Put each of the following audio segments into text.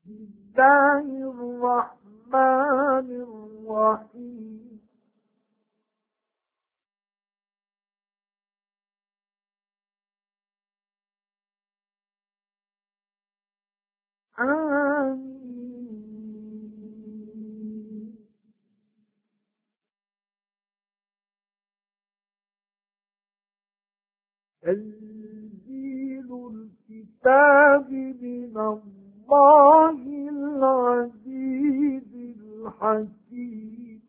الله الرحمن الرحيم آمين. تنزيل الكتاب من الله العزيز الحكيم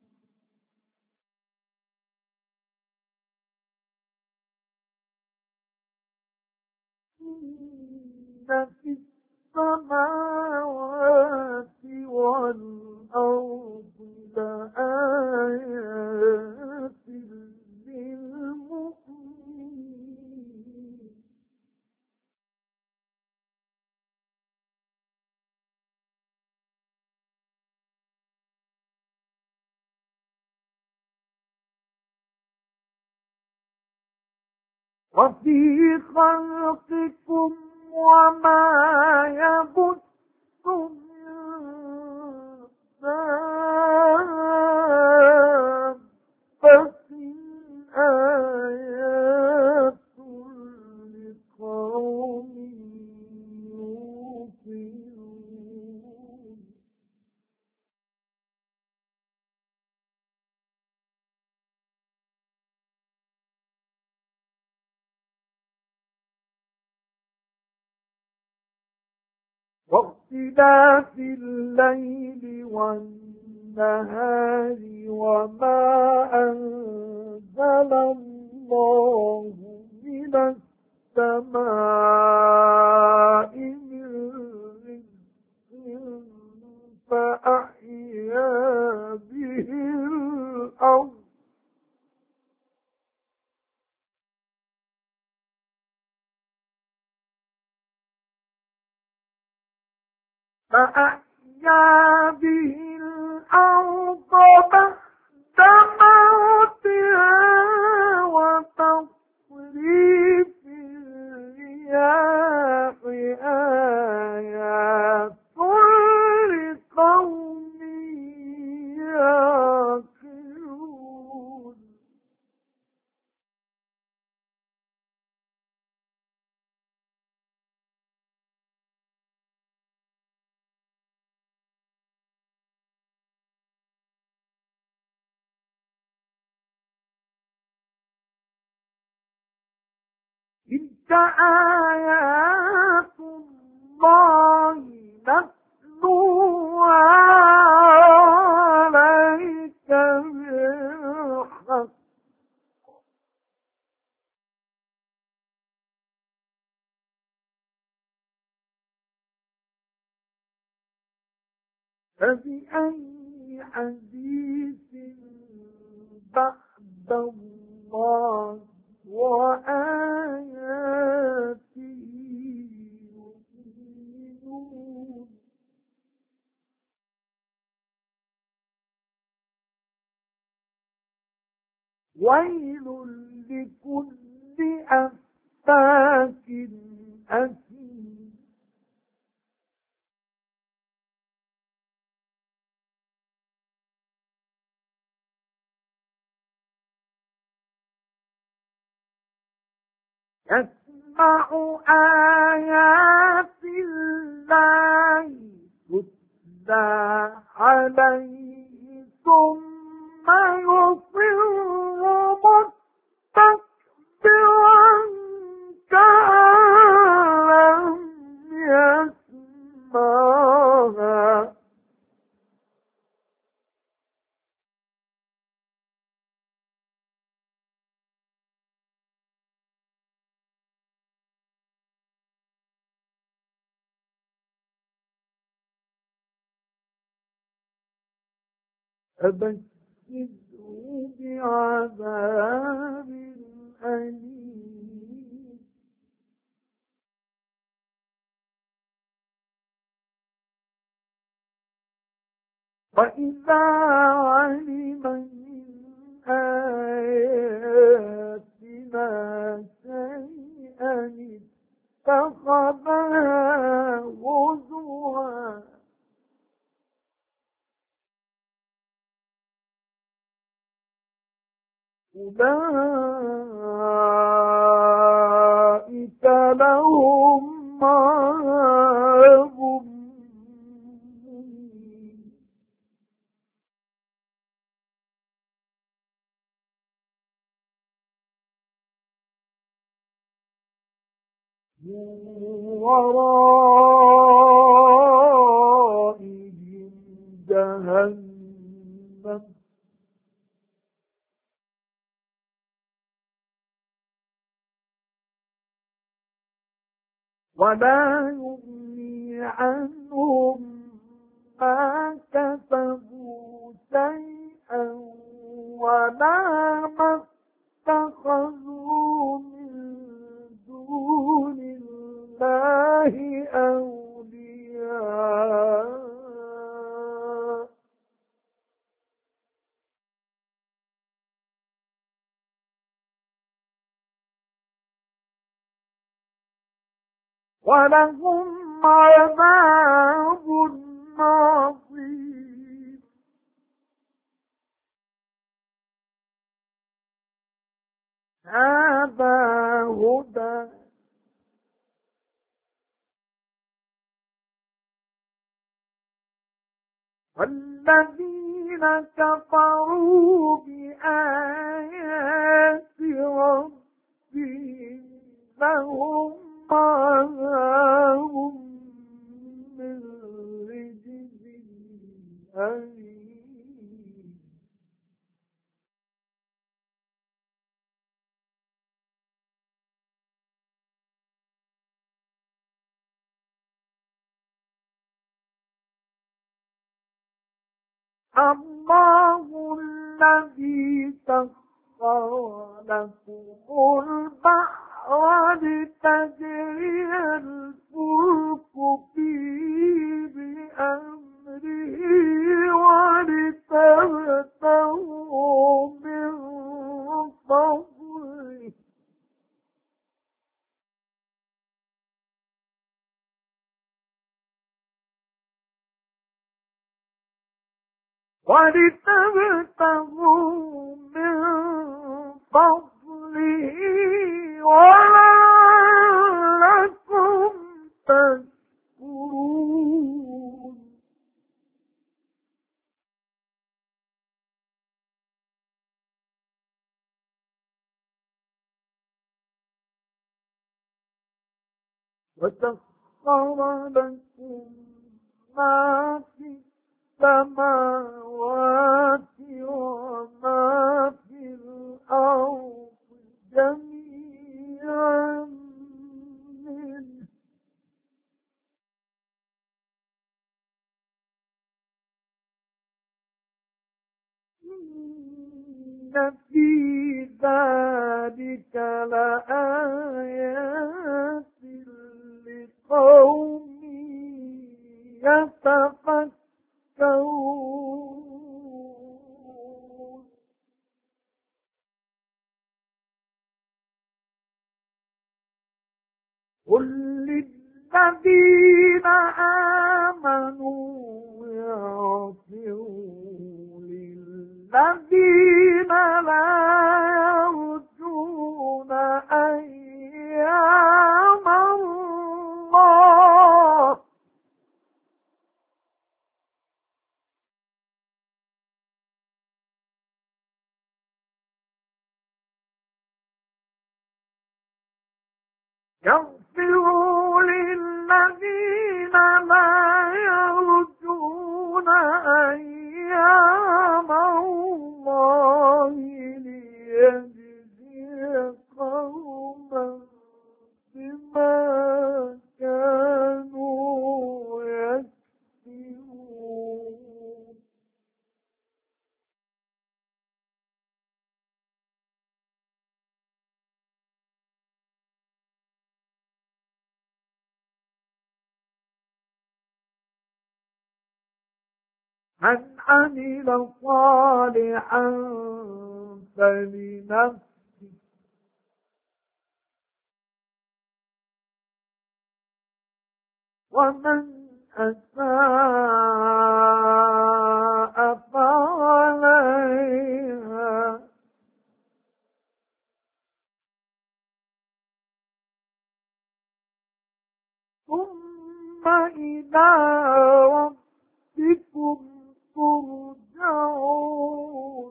إن في السماوات والأرض لآيات للمؤمنين وفي خلقكم وما يبث من دابة آيات لقوم يوقنون واختلاف الليل والنهار وما أنزل الله من السماء من رزق فأحيا به الأرض بعد موتها وتصريف الرياح آيات لقوم يعقلون تلك آيات الله نتلوها عليك بالحق فبأي حديث بعد الله وآياته يؤمنون ويل لكل أفاك أثيم يسمع آيات الله تتلى عليه ثم يصر مستكبرا كأن لم يسمعها فبشره بعذاب أليم وإذا علم من آياتنا شيئا اتخذها هزوا أولئك لهم عذاب مهين من ورائهم جهنم ولا يغني عنهم ما كسبوا شيئا ولا ما اتخذوا من دون الله أولياء ولهم عذاب عظيم هذا هدى والذين كفروا بآيات ربهم لهم عذاب من رجز أليم الله الذي سخر لكم البحر لتجري الفلك فيه بأمره ولتبتغوا من فضله من فضله ولعلكم تشكرون وسخر لكم ما في السماوات وما في الأرض جميعا منه إن في ذلك لآيات لقوم يتفكرون قل للذين آمنوا يغفروا للذين لا يرجون أيام الله يغفروا للذين لا يرجون أيام الله ليجزي قوما بما كانوا يكسبون من عمل صالحا فلنفسه ومن أساء فعليها إلى ربكم ترجعون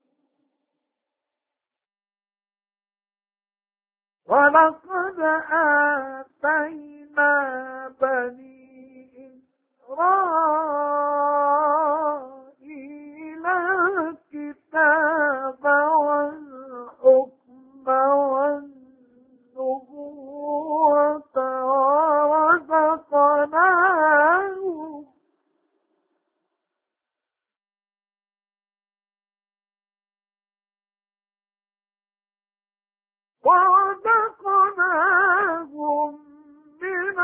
ولقد آتينا بني إسرائيل الكتاب والحكم والنبوة ورزقناهم من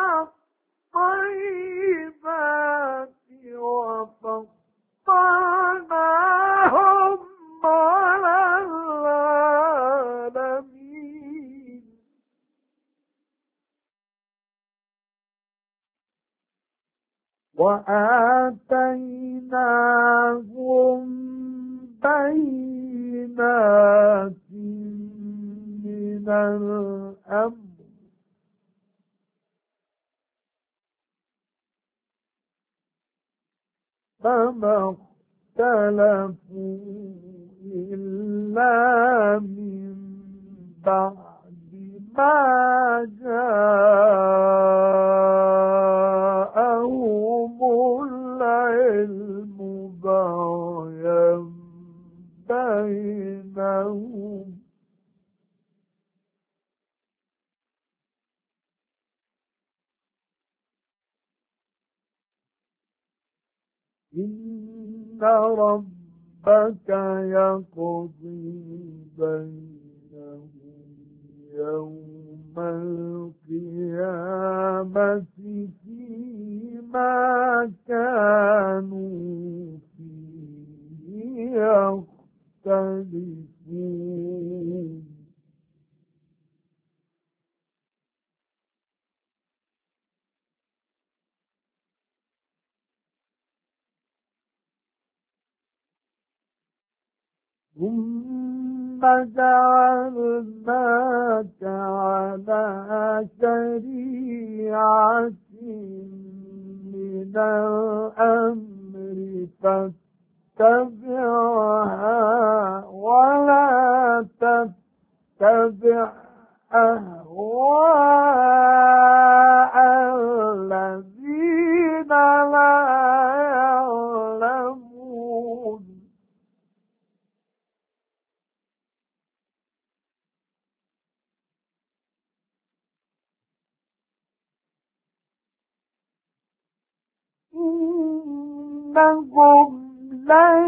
الطيبات وفضلناهم على العالمين وآتيناهم بينات من الأمر فما اختلفوا إلا من بعد ما جاءهم العلم بغيا بينهم إن ربك يقضي بينهم يوم القيامة فيما كانوا فيه يختلفون ثم جعلناك على شريعة من الأمر فاتبعها ولا تتبع أهواء الذين لا يعلمون إنهم لن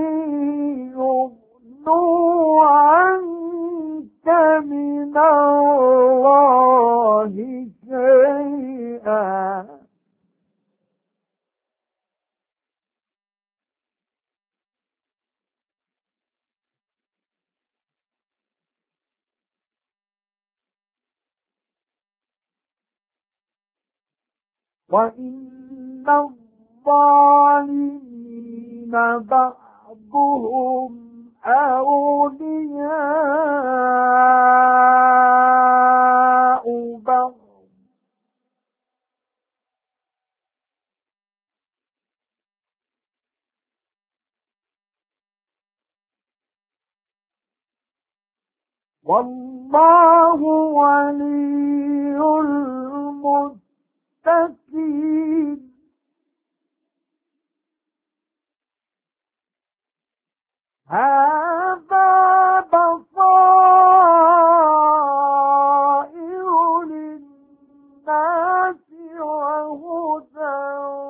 يغنوا عنك من الله شيئا وإن الظالمين بعضهم أولياء بعض والله ولي المتقين هذا بصائر للناس وهدى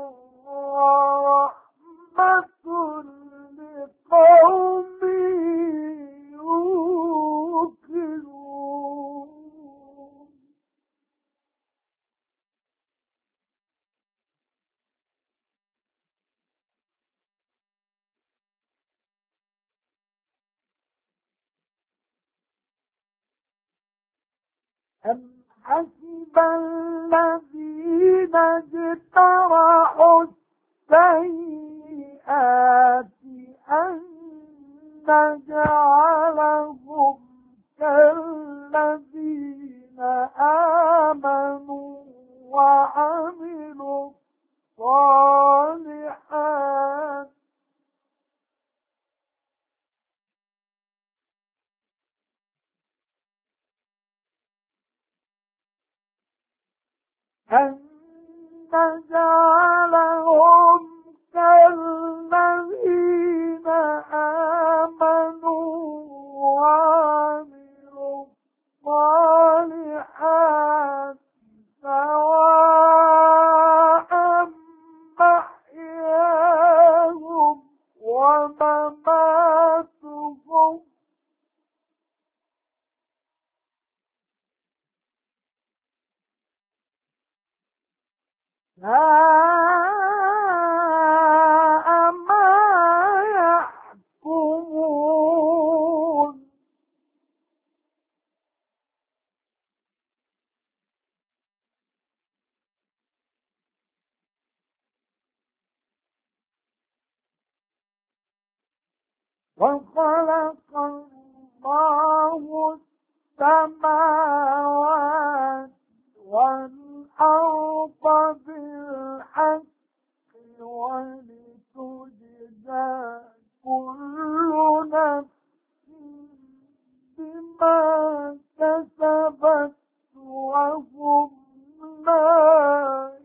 ورحمة لقوم يوقنون أم حسب الذين اجترحوا السيئات أن نجعلهم كالذين آمنوا وعملوا أن نجعلهم كالذين آمنوا وعملوا الصالحات سواء محياهم ومماتهم ساء ما يحكمون وخلق الله السماوات والأرض بالحق ولتجزى كل نفس بما كسبت وهم لا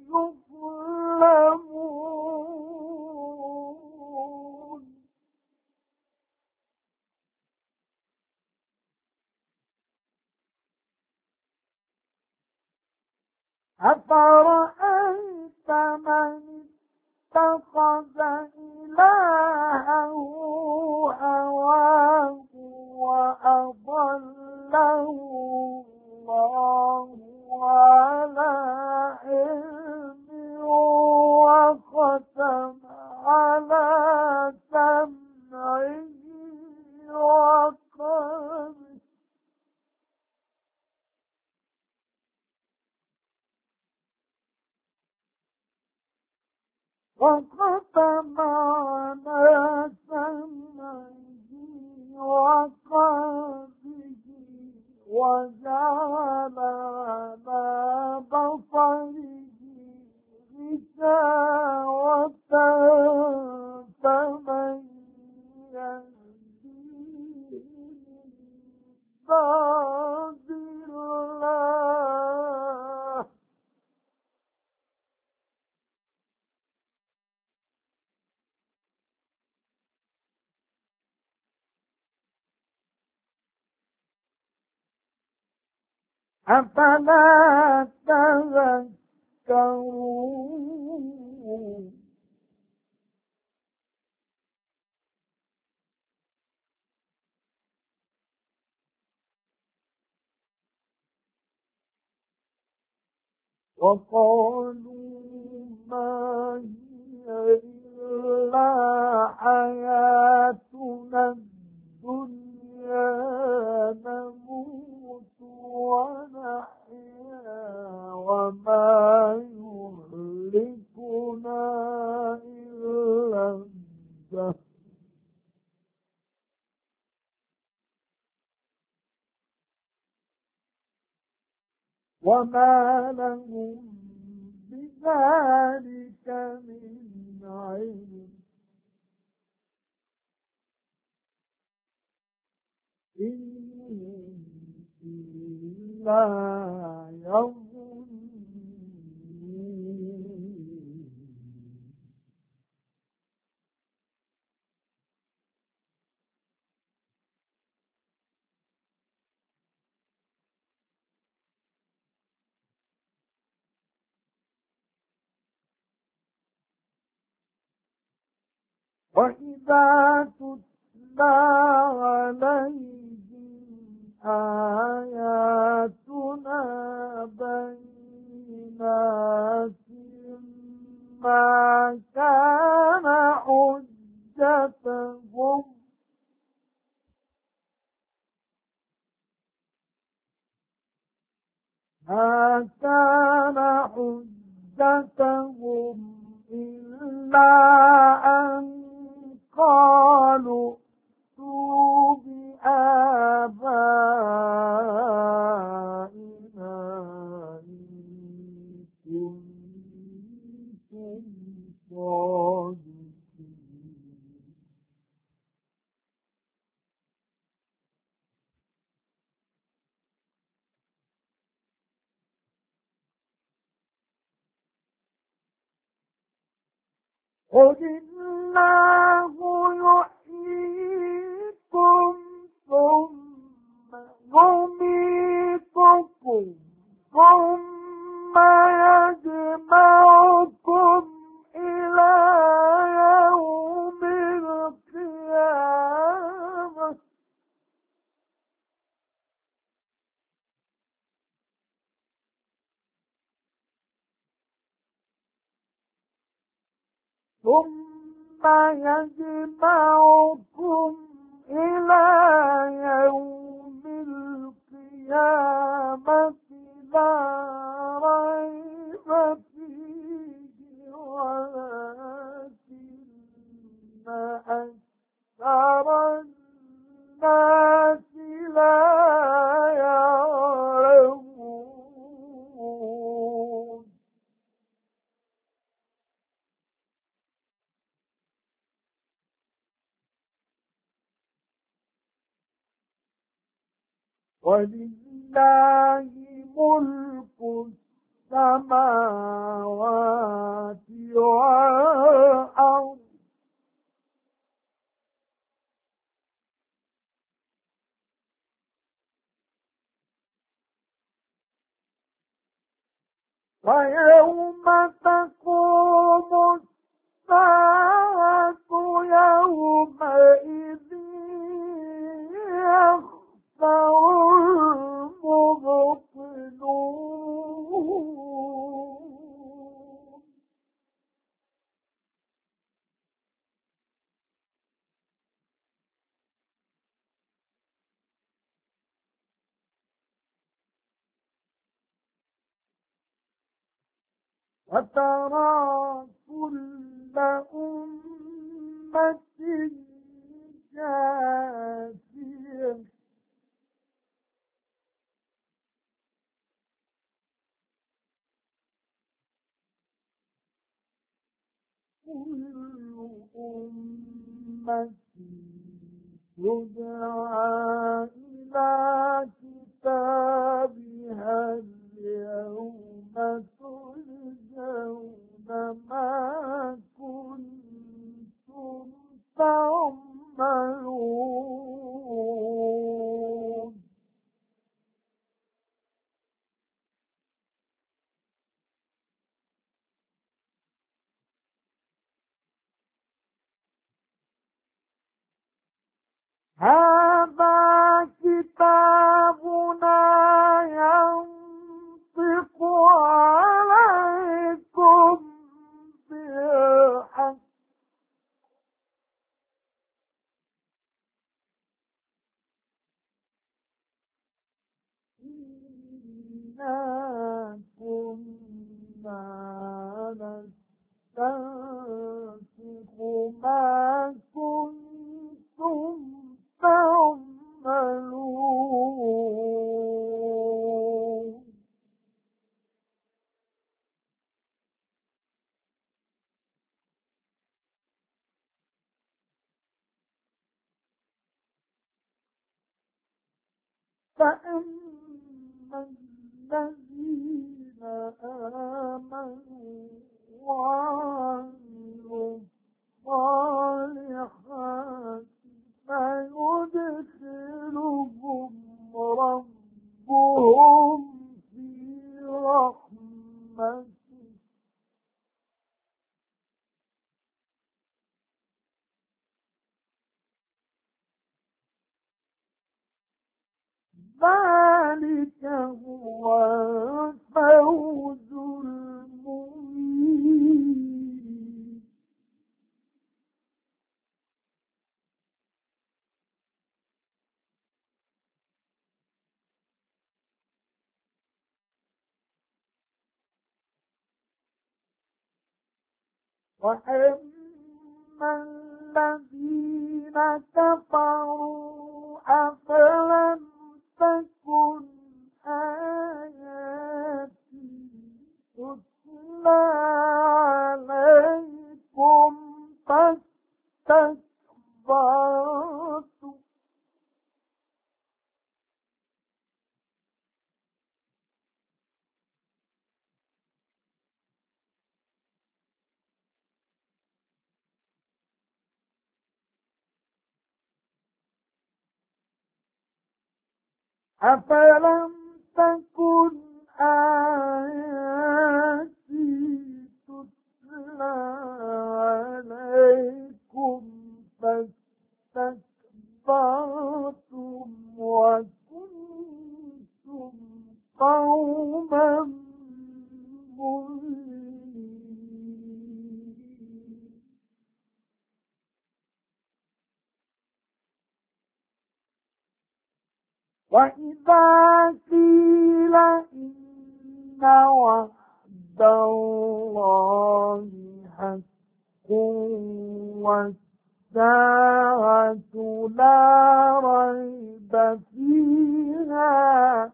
يظلمون أفرأيت من اتخذ إلهه هواه وأضله الله على علم وختم على سمعه وقلبه وختم على سمعه وقلبه وجعل على بصره غشاوة فمن يهديه من بعد الله أفلا تذكرون وقالوا ما هي إلا حياتنا الدنيا نموت ونحيا وما يهلكنا إلا الدهر وما لهم بذلك من علم إنهم إلا يظنون وإذا تتلى عليهم آياتنا بينات ما كان حجتهم إلا أن قالوا ائتوا بآبائنا إن كنتم صادقين قل الله يحييكم ثم يميتكم ثم يجمعكم إلى يوم القيامة ثم يجمعكم إلى يوم القيامة لا ريب فيه ولكن أكثر الناس لا يعلمون ولله ملك السماوات والأرض ويوم تقوم الساعة يومئذ يخسر المبطلون وترى كل أمة جاثية كل أمة تدعى إلى كتابها اليوم تجزون ما كنتم تعملون هذا كتابنا ينطق عليكم بالحق إنا كنا نستنسخ ما كنتم تعملون فأما الذين آمنوا وعملوا الصالحات فيدخلهم ربهم في رحمته ذلك هو الفوز المبين وأما الذين كفروا أفلم تكن آياتي تتلى عليكم فاستكبرتم أفلم تكن آياتي تتلى عليكم فاستكبرتم وكنتم قوما مجرمين. وإذا قيل إن وعد الله حق والساعة لا ريب فيها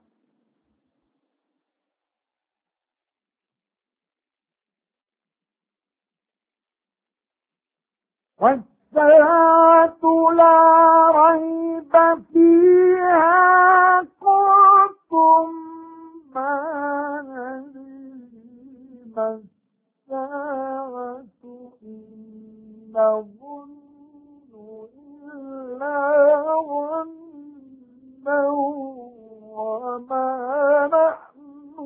قلتم ما ندري ما الساعة إن نظن إلا ظنا وما نحن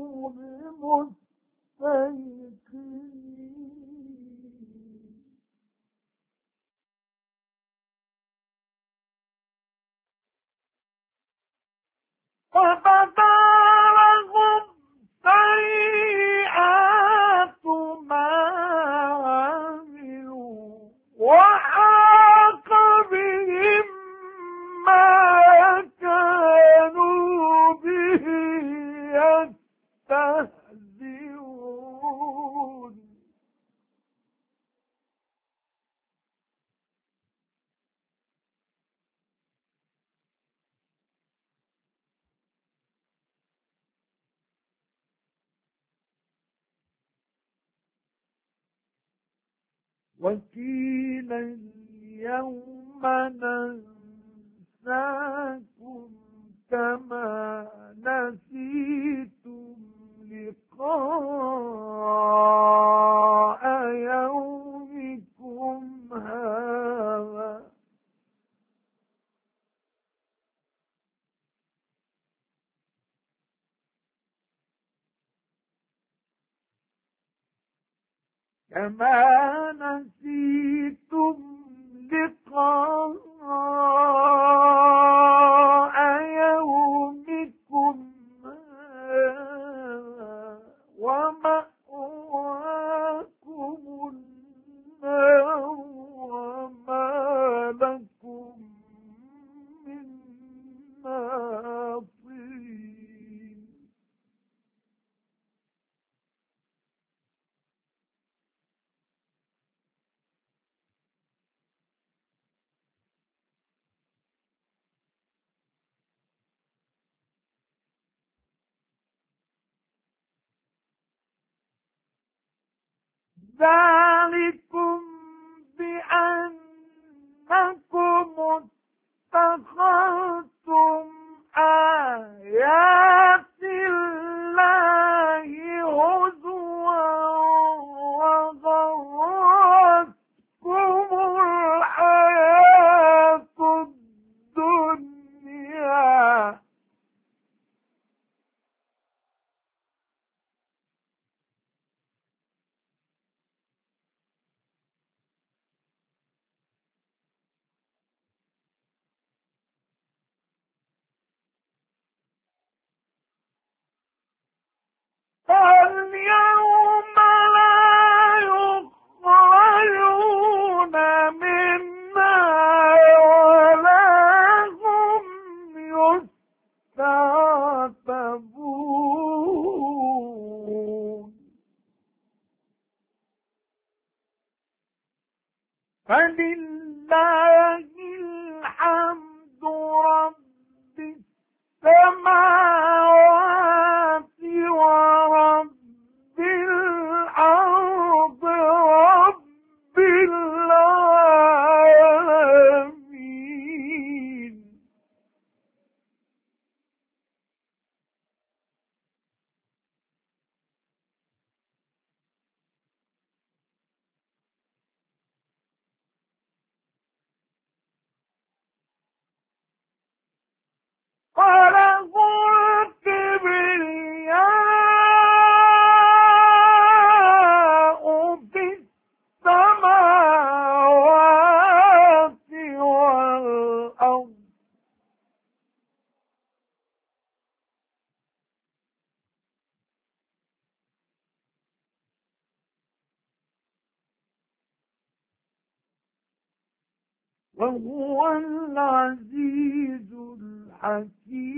بمستيقنين. فبدا لهم سيئات ما عملوا وحاق بهم ما كانوا به يستهزئون. وقيل اليوم ننساكم كما نسيتم لقاء يومكم هذا كما نسيتم لقاء يومكم هذا ومأواكم النار وما لكم من ناصرين. ذلكم بأنكم اتخذتم آيات الله هزوا وغرتكم الحياة الدنيا فاليوم لا يخرجون منها ولا هم يستعتبون. فلله الحمد رب السماوات ورب الأرض رب العالمين. وله وهو العزيز الحكيم.